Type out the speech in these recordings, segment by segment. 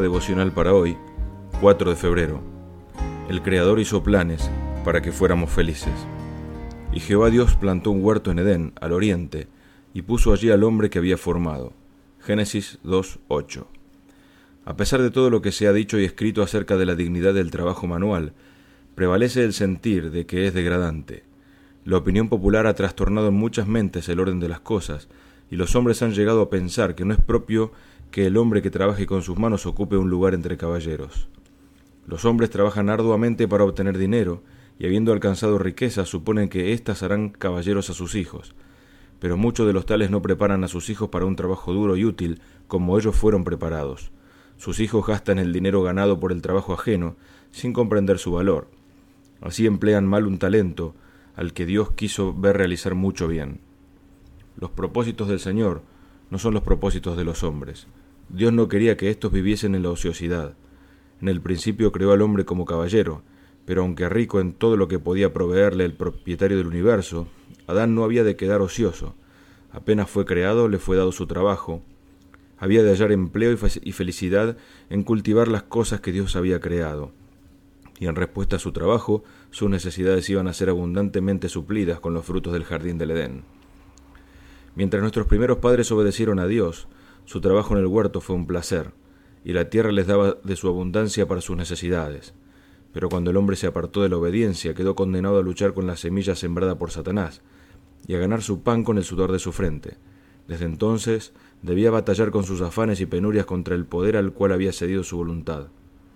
devocional para hoy, 4 de febrero. El Creador hizo planes para que fuéramos felices. Y Jehová Dios plantó un huerto en Edén, al oriente, y puso allí al hombre que había formado. Génesis 2:8. A pesar de todo lo que se ha dicho y escrito acerca de la dignidad del trabajo manual, prevalece el sentir de que es degradante. La opinión popular ha trastornado en muchas mentes el orden de las cosas, y los hombres han llegado a pensar que no es propio que el hombre que trabaje con sus manos ocupe un lugar entre caballeros. Los hombres trabajan arduamente para obtener dinero, y habiendo alcanzado riqueza suponen que éstas harán caballeros a sus hijos. Pero muchos de los tales no preparan a sus hijos para un trabajo duro y útil como ellos fueron preparados. Sus hijos gastan el dinero ganado por el trabajo ajeno, sin comprender su valor. Así emplean mal un talento, al que Dios quiso ver realizar mucho bien. Los propósitos del Señor no son los propósitos de los hombres. Dios no quería que éstos viviesen en la ociosidad. En el principio creó al hombre como caballero, pero aunque rico en todo lo que podía proveerle el propietario del universo, Adán no había de quedar ocioso. Apenas fue creado, le fue dado su trabajo. Había de hallar empleo y felicidad en cultivar las cosas que Dios había creado. Y en respuesta a su trabajo, sus necesidades iban a ser abundantemente suplidas con los frutos del jardín del Edén. Mientras nuestros primeros padres obedecieron a Dios, su trabajo en el huerto fue un placer, y la tierra les daba de su abundancia para sus necesidades. Pero cuando el hombre se apartó de la obediencia, quedó condenado a luchar con la semilla sembrada por Satanás, y a ganar su pan con el sudor de su frente. Desde entonces, debía batallar con sus afanes y penurias contra el poder al cual había cedido su voluntad.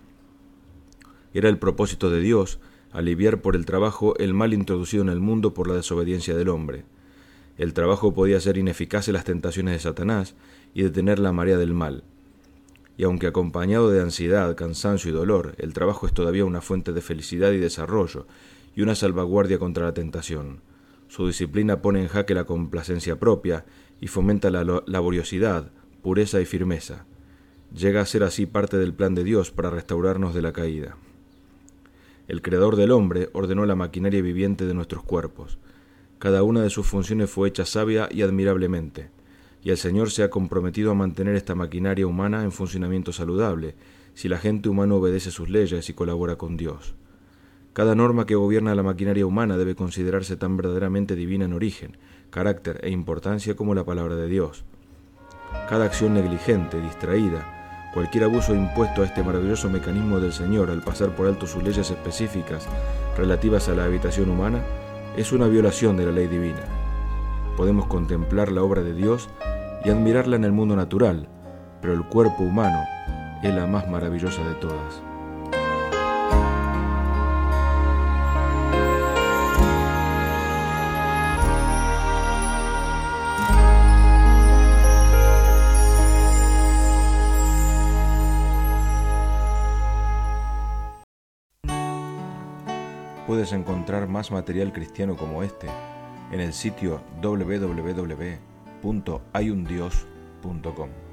Era el propósito de Dios aliviar por el trabajo el mal introducido en el mundo por la desobediencia del hombre. El trabajo podía hacer ineficaces las tentaciones de Satanás y detener la marea del mal. Y aunque acompañado de ansiedad, cansancio y dolor, el trabajo es todavía una fuente de felicidad y desarrollo y una salvaguardia contra la tentación. Su disciplina pone en jaque la complacencia propia y fomenta la laboriosidad, pureza y firmeza. Llega a ser así parte del plan de Dios para restaurarnos de la caída. El Creador del hombre ordenó la maquinaria viviente de nuestros cuerpos. Cada una de sus funciones fue hecha sabia y admirablemente, y el Señor se ha comprometido a mantener esta maquinaria humana en funcionamiento saludable, si la gente humana obedece sus leyes y colabora con Dios. Cada norma que gobierna la maquinaria humana debe considerarse tan verdaderamente divina en origen, carácter e importancia como la palabra de Dios. Cada acción negligente, distraída, cualquier abuso impuesto a este maravilloso mecanismo del Señor al pasar por alto sus leyes específicas relativas a la habitación humana es una violación de la ley divina. Podemos contemplar la obra de Dios y admirarla en el mundo natural, pero el cuerpo humano es la más maravillosa de todas. Puedes encontrar más material cristiano como este en el sitio www.hayundios.com.